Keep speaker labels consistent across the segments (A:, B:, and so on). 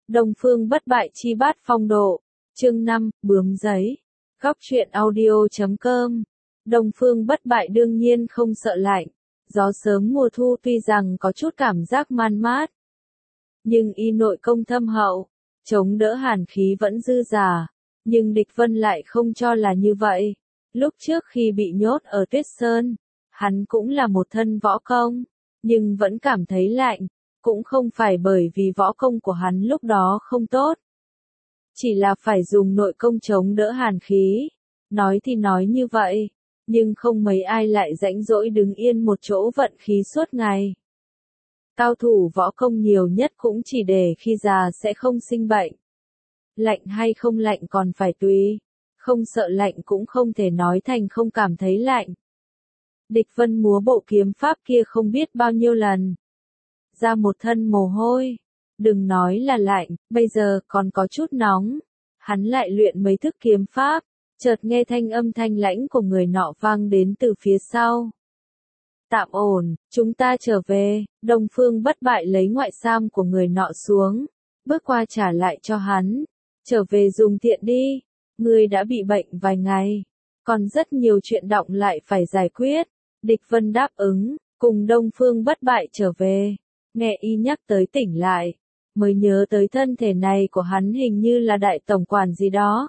A: Đông Phương Bất Bại chi bát phong độ. Chương 5, bướm giấy. Góc truyện audio.com. Đông Phương Bất Bại đương nhiên không sợ lạnh. Gió sớm mùa thu tuy rằng có chút cảm giác man mát, nhưng y nội công thâm hậu, chống đỡ hàn khí vẫn dư dả. Nhưng Địch Vân lại không cho là như vậy. Lúc trước khi bị nhốt ở Tuyết Sơn, hắn cũng là một thân võ công, nhưng vẫn cảm thấy lạnh. Cũng không phải bởi vì võ công của hắn lúc đó không tốt, chỉ là phải dùng nội công chống đỡ hàn khí. Nói thì nói như vậy, nhưng không mấy ai lại rãnh rỗi đứng yên một chỗ vận khí suốt ngày. Cao thủ võ công nhiều nhất cũng chỉ để khi già sẽ không sinh bệnh. Lạnh hay không lạnh còn phải tùy, không sợ lạnh cũng không thể nói thành không cảm thấy lạnh. Địch Vân múa bộ kiếm pháp kia không biết bao nhiêu lần, ra một thân mồ hôi, đừng nói là lạnh, bây giờ còn có chút nóng. Hắn lại luyện mấy thức kiếm pháp, chợt nghe âm thanh lãnh của người nọ vang đến từ phía sau. Tạm ổn, chúng ta trở về. Đông Phương Bất Bại lấy ngoại sam của người nọ xuống, bước qua trả lại cho hắn. Trở về dùng tiện đi, ngươi đã bị bệnh vài ngày, còn rất nhiều chuyện đọng lại phải giải quyết. Địch Vân đáp ứng, cùng Đông Phương Bất Bại trở về. Nghe y nhắc tới tỉnh lại, mới nhớ tới thân thể này của hắn hình như là đại tổng quản gì đó.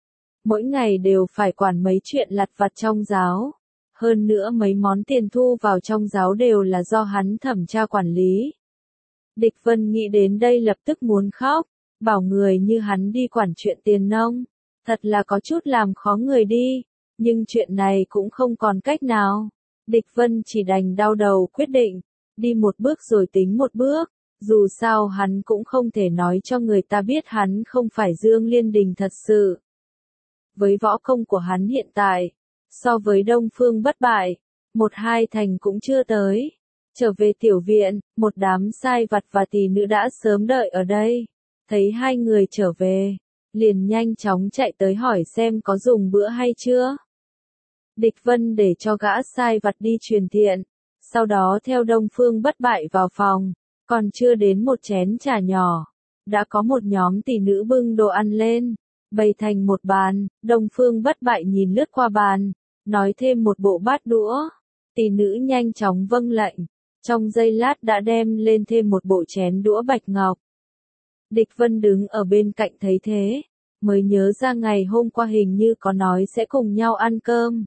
A: Mỗi ngày đều phải quản mấy chuyện lặt vặt trong giáo. Hơn nữa mấy món tiền thu vào trong giáo đều là do hắn thẩm tra quản lý. Địch Vân nghĩ đến đây lập tức muốn khóc, bảo người như hắn đi quản chuyện tiền nông, thật là có chút làm khó người đi, nhưng chuyện này cũng không còn cách nào. Địch Vân chỉ đành đau đầu quyết định, đi một bước rồi tính một bước, dù sao hắn cũng không thể nói cho người ta biết hắn không phải Dương Liên Đình thật sự. Với võ công của hắn hiện tại, so với Đông Phương Bất Bại, một hai thành cũng chưa tới. Trở về tiểu viện, một đám sai vặt và tỷ nữ đã sớm đợi ở đây. Thấy hai người trở về, liền nhanh chóng chạy tới hỏi xem có dùng bữa hay chưa. Địch Vân để cho gã sai vặt đi truyền thiện, sau đó theo Đông Phương Bất Bại vào phòng, còn chưa đến một chén trà nhỏ, đã có một nhóm tỷ nữ bưng đồ ăn lên, bày thành một bàn. Đông Phương Bất Bại nhìn lướt qua bàn, nói thêm một bộ bát đũa, tỷ nữ nhanh chóng vâng lệnh, trong giây lát đã đem lên thêm một bộ chén đũa bạch ngọc. Địch Vân đứng ở bên cạnh thấy thế, mới nhớ ra ngày hôm qua hình như có nói sẽ cùng nhau ăn cơm.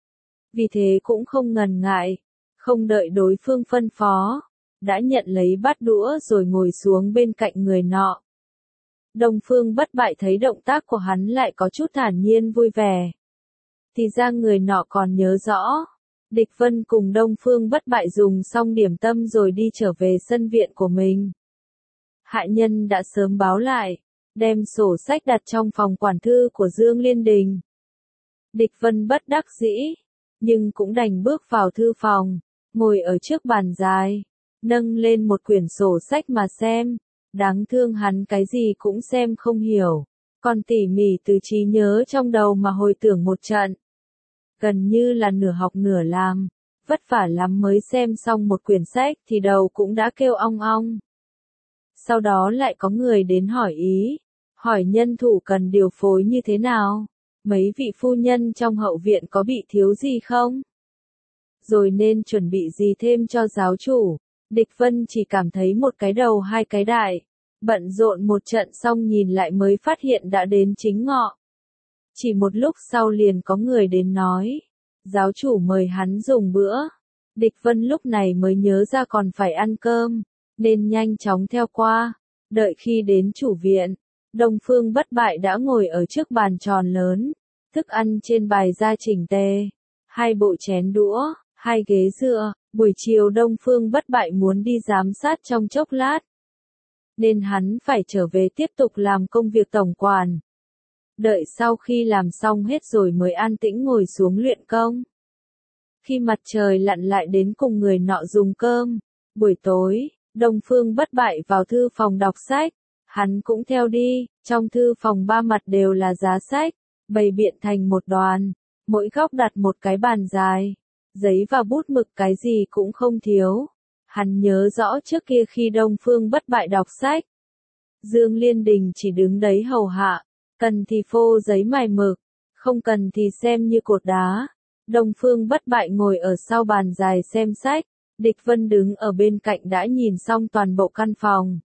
A: Vì thế cũng không ngần ngại, không đợi đối phương phân phó, đã nhận lấy bát đũa rồi ngồi xuống bên cạnh người nọ. Đông Phương Bất Bại thấy động tác của hắn lại có chút thản nhiên vui vẻ. Thì ra người nọ còn nhớ rõ. Địch Vân cùng Đông Phương Bất Bại dùng xong điểm tâm rồi đi trở về sân viện của mình. Hạ nhân đã sớm báo lại, đem sổ sách đặt trong phòng quản thư của Dương Liên Đình. Địch Vân bất đắc dĩ, nhưng cũng đành bước vào thư phòng, ngồi ở trước bàn dài, nâng lên một quyển sổ sách mà xem. Đáng thương hắn cái gì cũng xem không hiểu, còn tỉ mỉ từ trí nhớ trong đầu mà hồi tưởng một trận. Gần như là nửa học nửa làm, vất vả lắm mới xem xong một quyển sách thì đầu cũng đã kêu ong ong. Sau đó lại có người đến hỏi ý, hỏi nhân thủ cần điều phối như thế nào, mấy vị phu nhân trong hậu viện có bị thiếu gì không? Rồi nên chuẩn bị gì thêm cho giáo chủ. Địch Vân chỉ cảm thấy một cái đầu hai cái đại, bận rộn một trận xong nhìn lại mới phát hiện đã đến chính ngọ. Chỉ một lúc sau liền có người đến nói, giáo chủ mời hắn dùng bữa. Địch Vân lúc này mới nhớ ra còn phải ăn cơm, nên nhanh chóng theo qua. Đợi khi đến chủ viện, Đông Phương Bất Bại đã ngồi ở trước bàn tròn lớn, thức ăn trên bày ra chỉnh tề, hai bộ chén đũa, hai ghế dựa. Buổi chiều Đông Phương Bất Bại muốn đi giám sát trong chốc lát, nên hắn phải trở về tiếp tục làm công việc tổng quản. Đợi sau khi làm xong hết rồi mới an tĩnh ngồi xuống luyện công. Khi mặt trời lặn lại đến cùng người nọ dùng cơm. Buổi tối, Đông Phương Bất Bại vào thư phòng đọc sách, hắn cũng theo đi. Trong thư phòng ba mặt đều là giá sách, bày biện thành một đoàn, mỗi góc đặt một cái bàn dài. Giấy và bút mực cái gì cũng không thiếu. Hắn nhớ rõ trước kia khi Đông Phương Bất Bại đọc sách, Dương Liên Đình chỉ đứng đấy hầu hạ, cần thì phô giấy mài mực, không cần thì xem như cột đá. Đông Phương Bất Bại ngồi ở sau bàn dài xem sách, Địch Vân đứng ở bên cạnh đã nhìn xong toàn bộ căn phòng.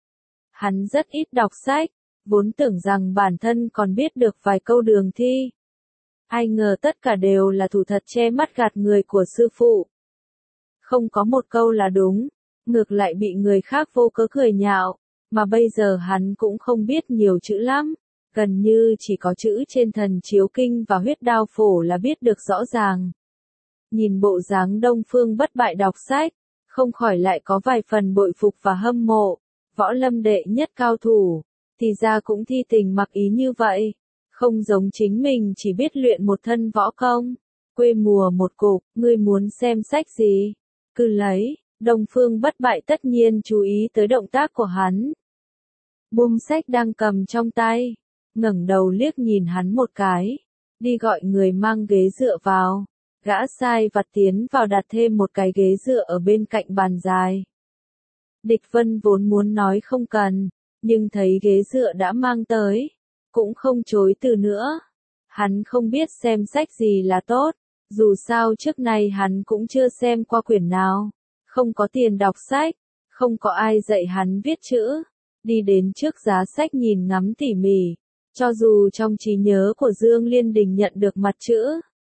A: Hắn rất ít đọc sách, vốn tưởng rằng bản thân còn biết được vài câu đường thi. Ai ngờ tất cả đều là thủ thật che mắt gạt người của sư phụ. Không có một câu là đúng, ngược lại bị người khác vô cớ cười nhạo, mà bây giờ hắn cũng không biết nhiều chữ lắm, gần như chỉ có chữ trên thần chiếu kinh và huyết đao phổ là biết được rõ ràng. Nhìn bộ dáng Đông Phương Bất Bại đọc sách, không khỏi lại có vài phần bội phục và hâm mộ, võ lâm đệ nhất cao thủ, thì ra cũng thi tình mặc ý như vậy, không giống chính mình chỉ biết luyện một thân võ công. Quê mùa một cục, ngươi muốn xem sách gì? Cứ lấy. Đông Phương Bất Bại tất nhiên chú ý tới động tác của hắn. Buông sách đang cầm trong tay, ngẩng đầu liếc nhìn hắn một cái, đi gọi người mang ghế dựa vào. Gã sai vặt tiến vào đặt thêm một cái ghế dựa ở bên cạnh bàn dài. Địch Vân vốn muốn nói không cần, nhưng thấy ghế dựa đã mang tới, cũng không chối từ nữa. Hắn không biết xem sách gì là tốt, dù sao trước nay hắn cũng chưa xem qua quyển nào, không có tiền đọc sách, không có ai dạy hắn viết chữ, đi đến trước giá sách nhìn ngắm tỉ mỉ, cho dù trong trí nhớ của Dương Liên Đình nhận được mặt chữ.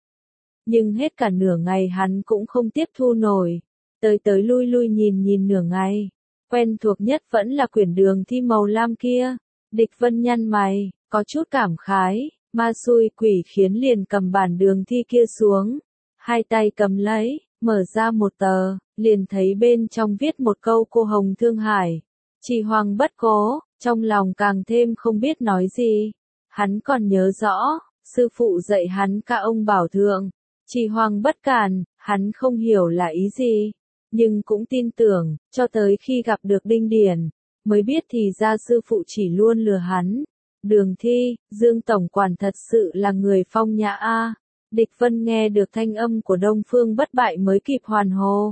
A: Nhưng hết cả nửa ngày hắn cũng không tiếp thu nổi, tới tới lui lui nhìn nửa ngày, quen thuộc nhất vẫn là quyển đường thi màu lam kia. Địch Vân nhăn mày, có chút cảm khái, ma xui quỷ khiến liền cầm bản đường thi kia xuống, hai tay cầm lấy, mở ra một tờ, liền thấy bên trong viết một câu cô hồng thương hải, chỉ hoàng bất cố, trong lòng càng thêm không biết nói gì. Hắn còn nhớ rõ, sư phụ dạy hắn ca ông bảo thượng, chỉ hoàng bất cản, hắn không hiểu là ý gì, nhưng cũng tin tưởng, cho tới khi gặp được Đinh Điển, mới biết thì ra sư phụ chỉ luôn lừa hắn. Đường thi, Dương Tổng Quản thật sự là người phong nhã a. Địch Vân nghe được thanh âm của Đông Phương Bất Bại mới kịp hoàn hồn.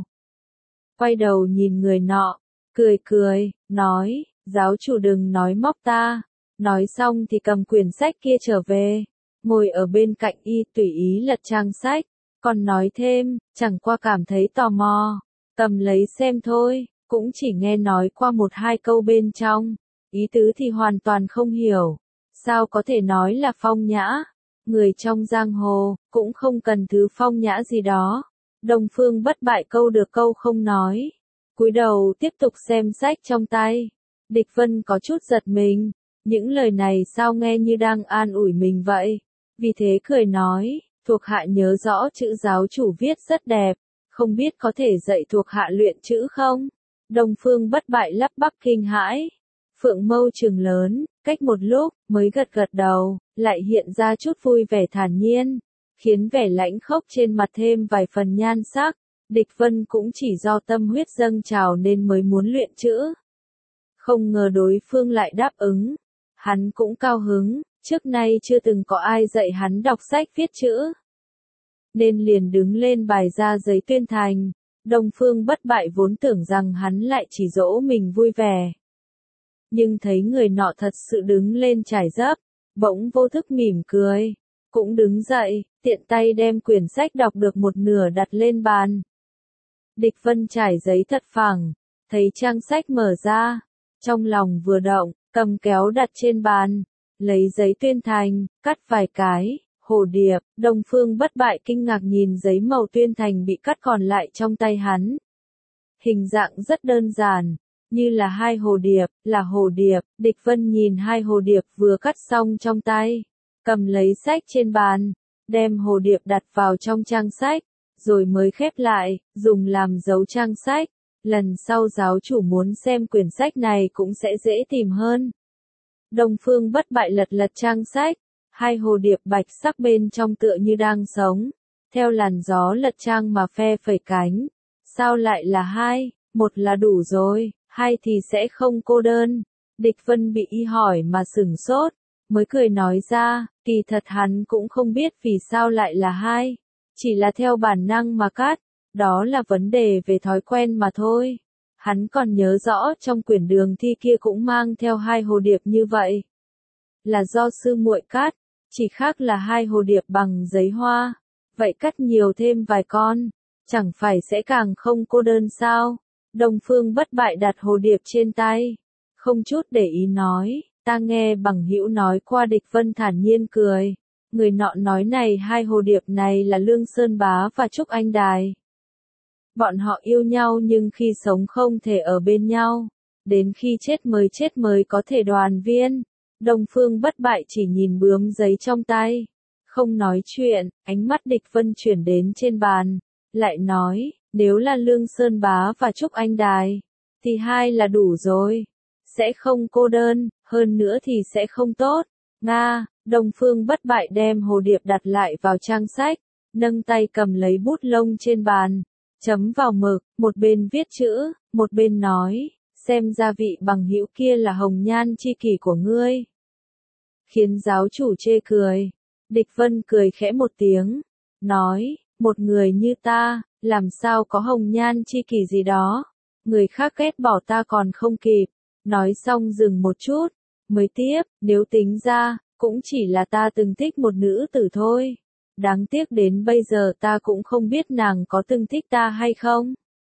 A: Quay đầu nhìn người nọ, cười, nói, giáo chủ đừng nói móc ta. Nói xong thì cầm quyển sách kia trở về, ngồi ở bên cạnh y tùy ý lật trang sách, còn nói thêm, chẳng qua cảm thấy tò mò, cầm lấy xem thôi, cũng chỉ nghe nói qua một hai câu bên trong, ý tứ thì hoàn toàn không hiểu, sao có thể nói là phong nhã, người trong giang hồ, cũng không cần thứ phong nhã gì đó. Đông Phương Bất Bại câu được câu không nói, cúi đầu tiếp tục xem sách trong tay. Địch Vân có chút giật mình, những lời này sao nghe như đang an ủi mình vậy, vì thế cười nói, thuộc hạ nhớ rõ chữ giáo chủ viết rất đẹp, không biết có thể dạy thuộc hạ luyện chữ không? Đông Phương Bất Bại lắp bắp kinh hãi, phượng mâu trừng lớn, cách một lúc, mới gật đầu, lại hiện ra chút vui vẻ thản nhiên, khiến vẻ lãnh khốc trên mặt thêm vài phần nhan sắc. Địch Vân cũng chỉ do tâm huyết dâng trào nên mới muốn luyện chữ. Không ngờ đối phương lại đáp ứng. Hắn cũng cao hứng, trước nay chưa từng có ai dạy hắn đọc sách viết chữ. Nên liền đứng lên bài ra giấy tuyên thành. Đông Phương Bất Bại vốn tưởng rằng hắn lại chỉ dỗ mình vui vẻ. Nhưng thấy người nọ thật sự đứng lên trải dấp, bỗng vô thức mỉm cười. Cũng đứng dậy, tiện tay đem quyển sách đọc được một nửa đặt lên bàn. Địch Vân trải giấy thật phẳng, thấy trang sách mở ra, trong lòng vừa động, cầm kéo đặt trên bàn, lấy giấy tuyên thành, cắt vài cái, hồ điệp. Đông Phương Bất Bại kinh ngạc nhìn giấy màu tuyên thành bị cắt còn lại trong tay hắn. Hình dạng rất đơn giản, như là hai hồ điệp, là hồ điệp. Địch Vân nhìn hai hồ điệp vừa cắt xong trong tay, cầm lấy sách trên bàn, đem hồ điệp đặt vào trong trang sách, rồi mới khép lại, dùng làm dấu trang sách. Lần sau giáo chủ muốn xem quyển sách này cũng sẽ dễ tìm hơn. Đông Phương Bất Bại lật trang sách, hai hồ điệp bạch sắc bên trong tựa như đang sống, theo làn gió lật trang mà phe phẩy cánh. Sao lại là hai, một là đủ rồi, hai thì sẽ không cô đơn. Địch Vân bị y hỏi mà sửng sốt, mới cười nói ra, kỳ thật hắn cũng không biết vì sao lại là hai, chỉ là theo bản năng mà cắt, đó là vấn đề về thói quen mà thôi. Hắn còn nhớ rõ trong quyển đường thi kia cũng mang theo 2 hồ điệp như vậy. Là do sư muội cắt, chỉ khác là 2 hồ điệp bằng giấy hoa. Vậy cắt nhiều thêm vài con, chẳng phải sẽ càng không cô đơn sao? Đông Phương Bất Bại đặt hồ điệp trên tay, không chút để ý nói, ta nghe bằng hữu nói qua. Địch Vân thản nhiên cười, người nọ nói này 2 hồ điệp này là Lương Sơn Bá và Trúc Anh Đài. Bọn họ yêu nhau nhưng khi sống không thể ở bên nhau, đến khi chết mới có thể đoàn viên. Đông Phương Bất Bại chỉ nhìn bướm giấy trong tay, không nói chuyện. Ánh mắt Địch Vân chuyển đến trên bàn, lại nói, nếu là Lương Sơn Bá và Trúc Anh Đài, thì 2 là đủ rồi, sẽ không cô đơn, hơn nữa thì sẽ không tốt. Nga, Đông Phương Bất Bại đem hồ điệp đặt lại vào trang sách, nâng tay cầm lấy bút lông trên bàn, chấm vào mực, một bên viết chữ, một bên nói, xem ra vị bằng hữu kia là hồng nhan chi kỷ của ngươi. Khiến giáo chủ chê cười. Địch Vân cười khẽ một tiếng, nói, một người như ta, làm sao có hồng nhan chi kỷ gì đó, người khác ghét bỏ ta còn không kịp. Nói xong dừng một chút, mới tiếp, nếu tính ra, cũng chỉ là ta từng thích một nữ tử thôi. Đáng tiếc đến bây giờ ta cũng không biết nàng có từng thích ta hay không.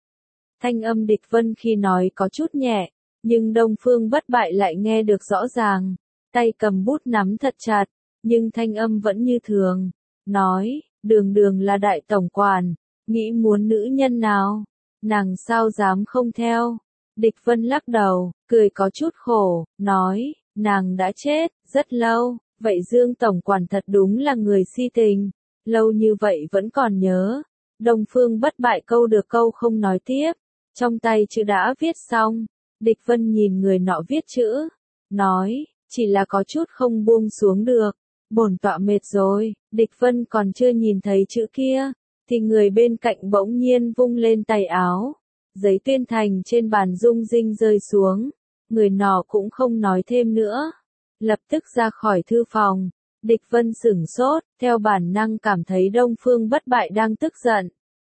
A: Thanh âm Địch Vân khi nói có chút nhẹ, nhưng Đông Phương Bất Bại lại nghe được rõ ràng. Tay cầm bút nắm thật chặt, nhưng thanh âm vẫn như thường. Nói, Đường Đường là đại tổng quản, nghĩ muốn nữ nhân nào, nàng sao dám không theo. Địch Vân lắc đầu, cười có chút khổ, nói, nàng đã chết, rất lâu. Vậy Dương tổng quản thật đúng là người si tình, lâu như vậy vẫn còn nhớ. Đông Phương Bất Bại câu được câu không nói tiếp, trong tay chữ đã viết xong. Địch Vân nhìn người nọ viết chữ, nói, chỉ là có chút không buông xuống được, bổn tọa mệt rồi. Địch Vân còn chưa nhìn thấy chữ kia, thì người bên cạnh bỗng nhiên vung lên tay áo, giấy tuyên thành trên bàn rung rinh rơi xuống, người nọ cũng không nói thêm nữa, lập tức ra khỏi thư phòng. Địch Vân sửng sốt, theo bản năng cảm thấy Đông Phương Bất Bại đang tức giận,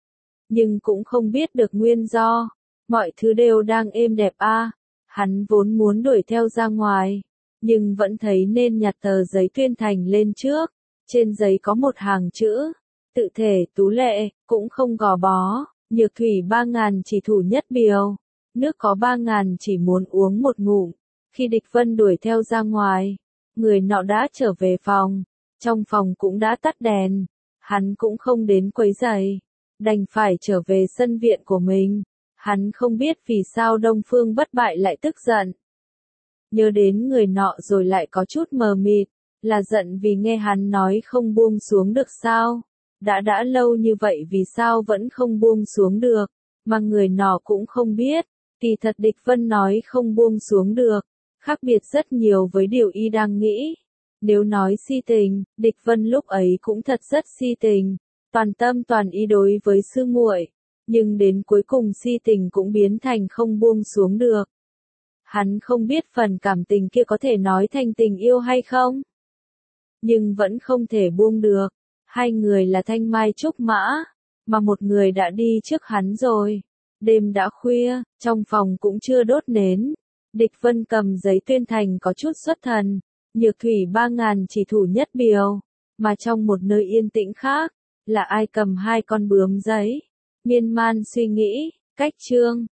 A: nhưng cũng không biết được nguyên do. Mọi thứ đều đang êm đẹp a. Hắn vốn muốn đuổi theo ra ngoài, nhưng vẫn thấy nên nhặt tờ giấy tuyên thành lên trước. Trên giấy có một hàng chữ, tự thể tú lệ, cũng không gò bó, nhược thủy 3000 chỉ thủ nhất biều, nước có 3000 chỉ muốn uống một ngụm. Khi Địch Vân đuổi theo ra ngoài, người nọ đã trở về phòng, trong phòng cũng đã tắt đèn, hắn cũng không đến quấy rầy, đành phải trở về sân viện của mình. Hắn không biết vì sao Đông Phương Bất Bại lại tức giận. Nhớ đến người nọ rồi lại có chút mờ mịt, là giận vì nghe hắn nói không buông xuống được sao? Đã lâu như vậy vì sao vẫn không buông xuống được, mà người nọ cũng không biết, kỳ thật Địch Vân nói không buông xuống được, khác biệt rất nhiều với điều y đang nghĩ. Nếu nói si tình, Địch Vân lúc ấy cũng thật rất si tình, toàn tâm toàn ý đối với sư muội, nhưng đến cuối cùng si tình cũng biến thành không buông xuống được. Hắn không biết phần cảm tình kia có thể nói thành tình yêu hay không, nhưng vẫn không thể buông được. 2 người là thanh mai trúc mã, mà một người đã đi trước hắn rồi. Đêm đã khuya, trong phòng cũng chưa đốt nến. Địch Vân cầm giấy tuyên thành có chút xuất thần, nhược thủy 3000 chỉ thủ nhất biều, mà trong một nơi yên tĩnh khác, là ai cầm 2 con bướm giấy. Miên man suy nghĩ, cách chương